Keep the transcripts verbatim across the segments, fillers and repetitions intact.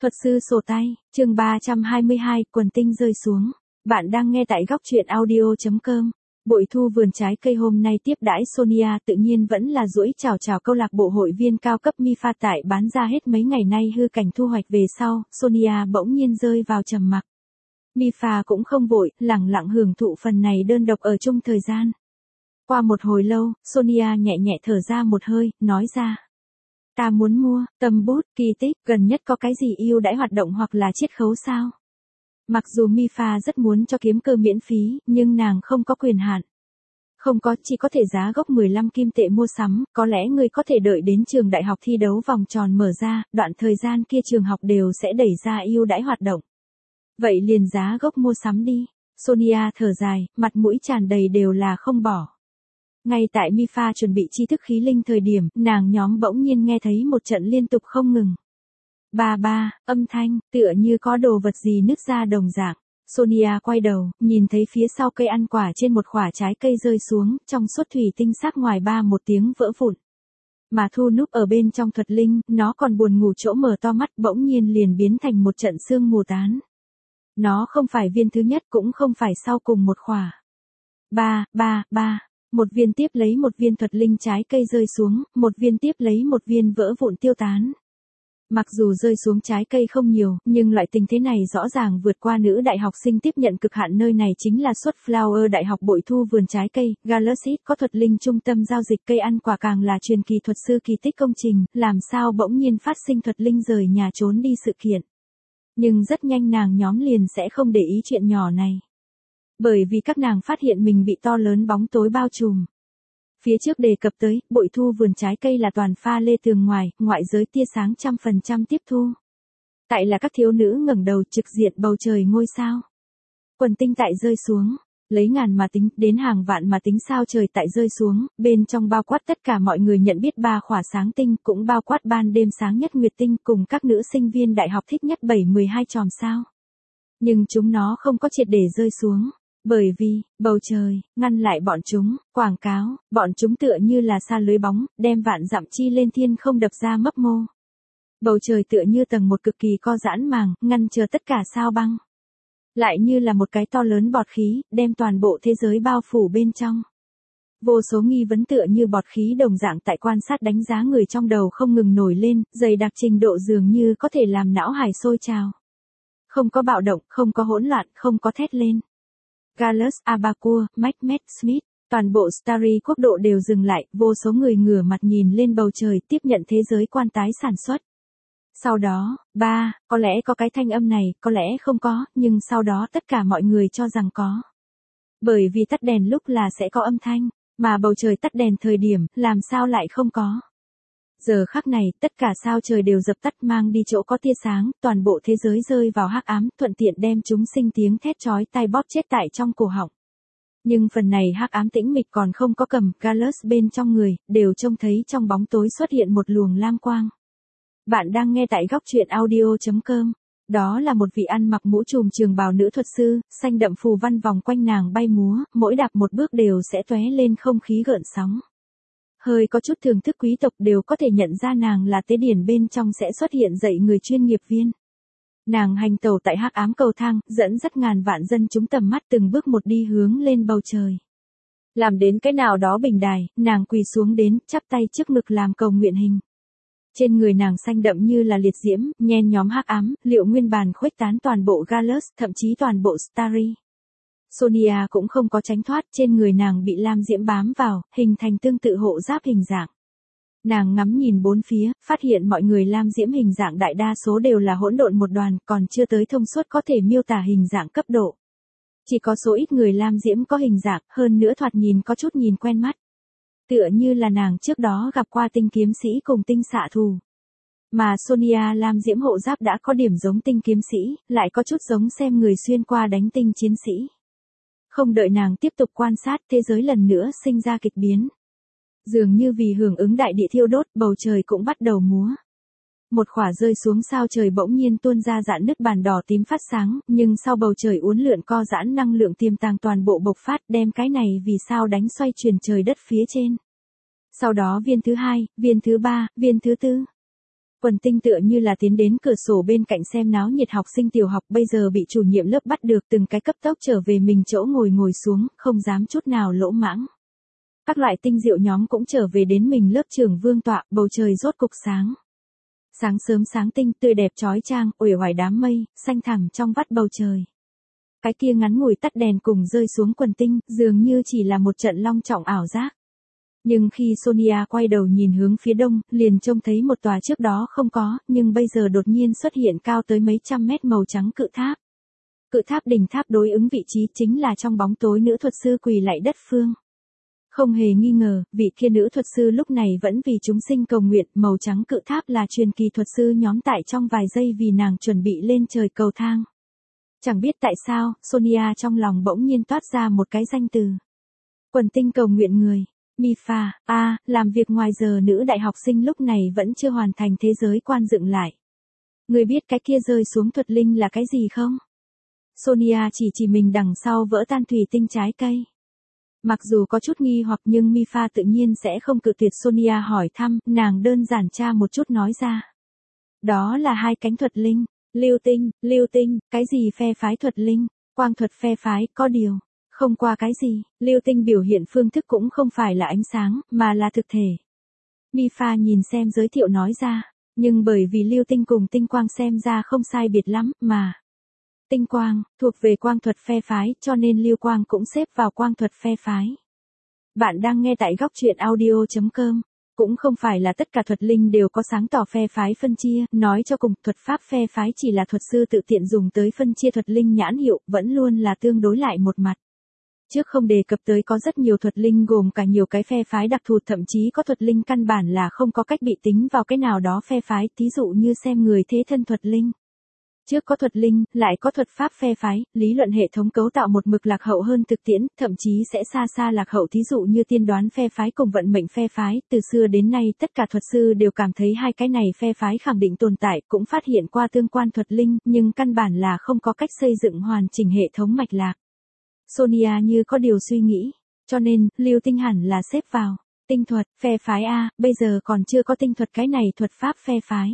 Thuật sư sổ tay, chương ba trăm hai mươi hai, quần tinh rơi xuống. Bạn đang nghe tại góc truyện audio chấm com. Bội thu vườn trái cây hôm nay tiếp đãi Sonia tự nhiên vẫn là duỗi chào chào câu lạc bộ hội viên cao cấp Mifa tại bán ra hết mấy ngày nay hư cảnh thu hoạch về sau, Sonia bỗng nhiên rơi vào trầm mặc. Mifa cũng không vội, lẳng lặng hưởng thụ phần này đơn độc ở chung thời gian. Qua một hồi lâu, Sonia nhẹ nhẹ thở ra một hơi, nói ra. Ta muốn mua, tầm bút, kỳ tích, gần nhất có cái gì ưu đãi hoạt động hoặc là chiết khấu sao? Mặc dù Mifa rất muốn cho kiếm cơ miễn phí, nhưng nàng không có quyền hạn. Không có, chỉ có thể giá gốc mười lăm kim tệ mua sắm, có lẽ người có thể đợi đến trường đại học thi đấu vòng tròn mở ra, đoạn thời gian kia trường học đều sẽ đẩy ra ưu đãi hoạt động. Vậy liền giá gốc mua sắm đi. Sonia thở dài, mặt mũi tràn đầy đều là không bỏ. Ngay tại Mifa chuẩn bị chi thức khí linh thời điểm, nàng nhóm bỗng nhiên nghe thấy một trận liên tục không ngừng. Ba ba, âm thanh, tựa như có đồ vật gì nứt ra đồng dạng. Sonia quay đầu, nhìn thấy phía sau cây ăn quả trên một quả trái cây rơi xuống, trong suốt thủy tinh sắc ngoài ba một tiếng vỡ vụn. Mà Thu núp ở bên trong thuật linh, nó còn buồn ngủ chỗ mở to mắt bỗng nhiên liền biến thành một trận sương mù tán. Nó không phải viên thứ nhất cũng không phải sau cùng một quả. Ba, ba, ba. Một viên tiếp lấy một viên thuật linh trái cây rơi xuống, một viên tiếp lấy một viên vỡ vụn tiêu tán. Mặc dù rơi xuống trái cây không nhiều, nhưng loại tình thế này rõ ràng vượt qua nữ đại học sinh tiếp nhận cực hạn, nơi này chính là suất Flower Đại học Bội thu vườn trái cây, Galaxy có thuật linh trung tâm giao dịch cây ăn quả càng là truyền kỳ thuật sư kỳ tích công trình, làm sao bỗng nhiên phát sinh thuật linh rời nhà trốn đi sự kiện. Nhưng rất nhanh nàng nhóm liền sẽ không để ý chuyện nhỏ này. Bởi vì các nàng phát hiện mình bị to lớn bóng tối bao trùm. Phía trước đề cập tới, bội thu vườn trái cây là toàn pha lê tường ngoài, ngoại giới tia sáng trăm phần trăm tiếp thu. Tại là các thiếu nữ ngẩng đầu trực diện bầu trời ngôi sao. Quần tinh tại rơi xuống, lấy ngàn mà tính, đến hàng vạn mà tính sao trời tại rơi xuống, bên trong bao quát tất cả mọi người nhận biết ba khỏa sáng tinh, cũng bao quát ban đêm sáng nhất nguyệt tinh cùng các nữ sinh viên đại học thích nhất bảy mười hai chòm sao. Nhưng chúng nó không có triệt để rơi xuống. Bởi vì, bầu trời, ngăn lại bọn chúng, quảng cáo, bọn chúng tựa như là sa lưới bóng, đem vạn dặm chi lên thiên không đập ra mấp mô. Bầu trời tựa như tầng một cực kỳ co giãn màng, ngăn chờ tất cả sao băng. Lại như là một cái to lớn bọt khí, đem toàn bộ thế giới bao phủ bên trong. Vô số nghi vấn tựa như bọt khí đồng dạng tại quan sát đánh giá người trong đầu không ngừng nổi lên, dày đặc trình độ dường như có thể làm não hải sôi trào. Không có bạo động, không có hỗn loạn, không có thét lên. Gallus, Abacua, Macbeth, Smith, toàn bộ Starry quốc độ đều dừng lại, vô số người ngửa mặt nhìn lên bầu trời tiếp nhận thế giới quan tái sản xuất. Sau đó, ba, có lẽ có cái thanh âm này, có lẽ không có, nhưng sau đó tất cả mọi người cho rằng có. Bởi vì tắt đèn lúc là sẽ có âm thanh, mà bầu trời tắt đèn thời điểm, làm sao lại không có. Giờ khắc này, tất cả sao trời đều dập tắt mang đi chỗ có tia sáng, toàn bộ thế giới rơi vào hắc ám, thuận tiện đem chúng sinh tiếng thét chói tai bóp chết tại trong cổ họng. Nhưng phần này hắc ám tĩnh mịch còn không có cầm, Gallus bên trong người, đều trông thấy trong bóng tối xuất hiện một luồng lam quang. Bạn đang nghe tại góc truyện audio chấm com. Đó là một vị ăn mặc mũ trùm trường bào nữ thuật sư, xanh đậm phù văn vòng quanh nàng bay múa, mỗi đạp một bước đều sẽ tóe lên không khí gợn sóng. Hơi có chút thưởng thức quý tộc đều có thể nhận ra nàng là tế điển bên trong sẽ xuất hiện dạy người chuyên nghiệp viên. Nàng hành tẩu tại hắc ám cầu thang, dẫn dắt ngàn vạn dân chúng tầm mắt từng bước một đi hướng lên bầu trời. Làm đến cái nào đó bình đài, nàng quỳ xuống đến, chắp tay trước ngực làm cầu nguyện hình. Trên người nàng xanh đậm như là liệt diễm, nhen nhóm hắc ám, liệu nguyên bản khuếch tán toàn bộ Gallus, thậm chí toàn bộ Starry. Sonia cũng không có tránh thoát, trên người nàng bị lam diễm bám vào, hình thành tương tự hộ giáp hình dạng. Nàng ngắm nhìn bốn phía, phát hiện mọi người lam diễm hình dạng đại đa số đều là hỗn độn một đoàn, còn chưa tới thông suốt có thể miêu tả hình dạng cấp độ. Chỉ có số ít người lam diễm có hình dạng, hơn nữa thoạt nhìn có chút nhìn quen mắt. Tựa như là nàng trước đó gặp qua tinh kiếm sĩ cùng tinh xạ thù. Mà Sonia lam diễm hộ giáp đã có điểm giống tinh kiếm sĩ, lại có chút giống xem người xuyên qua đánh tinh chiến sĩ. Không đợi nàng tiếp tục quan sát, thế giới lần nữa sinh ra kịch biến. Dường như vì hưởng ứng đại địa thiêu đốt, bầu trời cũng bắt đầu múa. Một khỏa rơi xuống sao trời bỗng nhiên tuôn ra dạn nứt bàn đỏ tím phát sáng, nhưng sau bầu trời uốn lượn co giãn năng lượng tiềm tàng toàn bộ bộc phát, đem cái này vì sao đánh xoay chuyển trời đất phía trên. Sau đó viên thứ hai, viên thứ ba, viên thứ tư. Quần Tinh tựa như là tiến đến cửa sổ bên cạnh xem náo nhiệt học sinh tiểu học bây giờ bị chủ nhiệm lớp bắt được từng cái cấp tốc trở về mình chỗ ngồi ngồi xuống, không dám chút nào lỗ mãng. Các loại tinh diệu nhóm cũng trở về đến mình lớp trường vương tọa, bầu trời rốt cục sáng. Sáng sớm sáng tinh tươi đẹp chói chang, uể oải đám mây, xanh thẳm trong vắt bầu trời. Cái kia ngắn ngủi tắt đèn cùng rơi xuống Quần Tinh, dường như chỉ là một trận long trọng ảo giác. Nhưng khi Sonia quay đầu nhìn hướng phía đông, liền trông thấy một tòa trước đó không có, nhưng bây giờ đột nhiên xuất hiện cao tới mấy trăm mét màu trắng cự tháp. Cự tháp đỉnh tháp đối ứng vị trí chính là trong bóng tối nữ thuật sư quỳ lạy đất phương. Không hề nghi ngờ, vị kia nữ thuật sư lúc này vẫn vì chúng sinh cầu nguyện, màu trắng cự tháp là truyền kỳ thuật sư nhóm tại trong vài giây vì nàng chuẩn bị lên trời cầu thang. Chẳng biết tại sao, Sonia trong lòng bỗng nhiên toát ra một cái danh từ. Quần Tinh cầu nguyện người. Mipha, a, à, làm việc ngoài giờ nữ đại học sinh lúc này vẫn chưa hoàn thành thế giới quan dựng lại. Người biết cái kia rơi xuống thuật linh là cái gì không? Sonia chỉ chỉ mình đằng sau vỡ tan thủy tinh trái cây. Mặc dù có chút nghi hoặc nhưng Mipha tự nhiên sẽ không cự tuyệt Sonia hỏi thăm, nàng đơn giản tra một chút nói ra. Đó là hai cánh thuật linh, lưu tinh, lưu tinh, cái gì phe phái thuật linh, quang thuật phe phái, có điều. Không qua cái gì, lưu tinh biểu hiện phương thức cũng không phải là ánh sáng, mà là thực thể. Mipha nhìn xem giới thiệu nói ra, nhưng bởi vì lưu tinh cùng tinh quang xem ra không sai biệt lắm, mà. Tinh quang, thuộc về quang thuật phe phái, cho nên lưu quang cũng xếp vào quang thuật phe phái. Bạn đang nghe tại góc truyện audio chấm com. Cũng không phải là tất cả thuật linh đều có sáng tỏ phe phái phân chia, nói cho cùng, thuật pháp phe phái chỉ là thuật sư tự tiện dùng tới phân chia thuật linh nhãn hiệu, vẫn luôn là tương đối lại một mặt. Trước không đề cập tới có rất nhiều thuật linh gồm cả nhiều cái phe phái đặc thù, thậm chí có thuật linh căn bản là không có cách bị tính vào cái nào đó phe phái, thí dụ như xem người thế thân thuật linh. Trước có thuật linh, lại có thuật pháp phe phái, lý luận hệ thống cấu tạo một mực lạc hậu hơn thực tiễn, thậm chí sẽ xa xa lạc hậu, thí dụ như tiên đoán phe phái cùng vận mệnh phe phái, từ xưa đến nay tất cả thuật sư đều cảm thấy hai cái này phe phái khẳng định tồn tại, cũng phát hiện qua tương quan thuật linh, nhưng căn bản là không có cách xây dựng hoàn chỉnh hệ thống mạch lạc. Sonia như có điều suy nghĩ, cho nên, lưu tinh hẳn là xếp vào, tinh thuật, phe phái A, bây giờ còn chưa có tinh thuật cái này thuật pháp phe phái.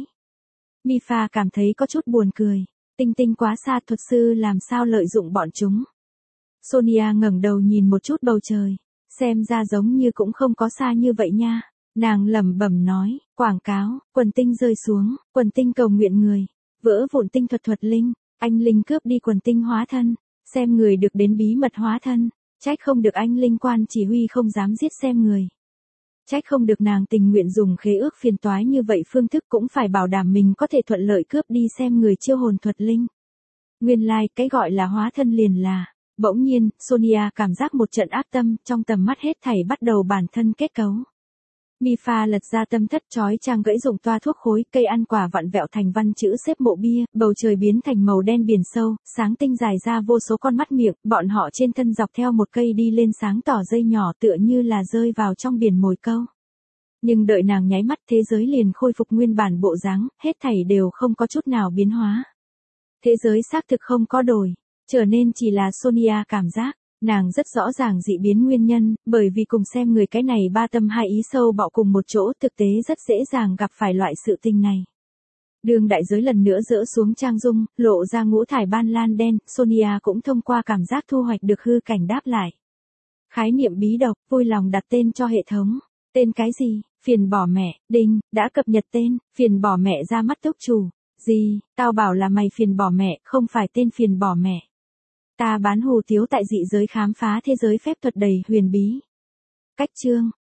Mipha cảm thấy có chút buồn cười, tinh tinh quá xa, thuật sư làm sao lợi dụng bọn chúng. Sonia ngẩng đầu nhìn một chút bầu trời, xem ra giống như cũng không có xa như vậy nha. Nàng lẩm bẩm nói, quảng cáo, Quần Tinh rơi xuống, Quần Tinh cầu nguyện người, vỡ vụn tinh thuật thuật linh, anh linh cướp đi Quần Tinh hóa thân, xem người được đến bí mật hóa thân, trách không được anh linh quan chỉ huy không dám giết xem người. Trách không được nàng tình nguyện dùng khế ước phiền toái như vậy, phương thức cũng phải bảo đảm mình có thể thuận lợi cướp đi xem người chiêu hồn thuật linh. Nguyên lai, like, cái gọi là hóa thân liền là, bỗng nhiên, Sonia cảm giác một trận ác tâm, trong tầm mắt hết thảy bắt đầu bản thân kết cấu. Mipha lật ra tâm thất chói chang gãy dụng toa thuốc khối, cây ăn quả vặn vẹo thành văn chữ xếp mộ bia, bầu trời biến thành màu đen biển sâu, sáng tinh dài ra vô số con mắt miệng, bọn họ trên thân dọc theo một cây đi lên sáng tỏ dây nhỏ tựa như là rơi vào trong biển mồi câu. Nhưng đợi nàng nháy mắt thế giới liền khôi phục nguyên bản bộ dáng, hết thảy đều không có chút nào biến hóa. Thế giới xác thực không có đổi, trở nên chỉ là Sonia cảm giác. Nàng rất rõ ràng dị biến nguyên nhân, bởi vì cùng xem người cái này ba tâm hai ý sâu bạo cùng một chỗ, thực tế rất dễ dàng gặp phải loại sự tình này. Đường đại giới lần nữa dỡ xuống trang dung, lộ ra ngũ thải ban lan đen, Sonia cũng thông qua cảm giác thu hoạch được hư cảnh đáp lại. Khái niệm bí độc, vui lòng đặt tên cho hệ thống. Tên cái gì? Phiền bỏ mẹ, đinh, đã cập nhật tên, phiền bỏ mẹ ra mắt túc chủ. Gì, tao bảo là mày phiền bỏ mẹ, không phải tên phiền bỏ mẹ. Ta bán hù tiếu tại dị giới khám phá thế giới phép thuật đầy huyền bí. Cách chương,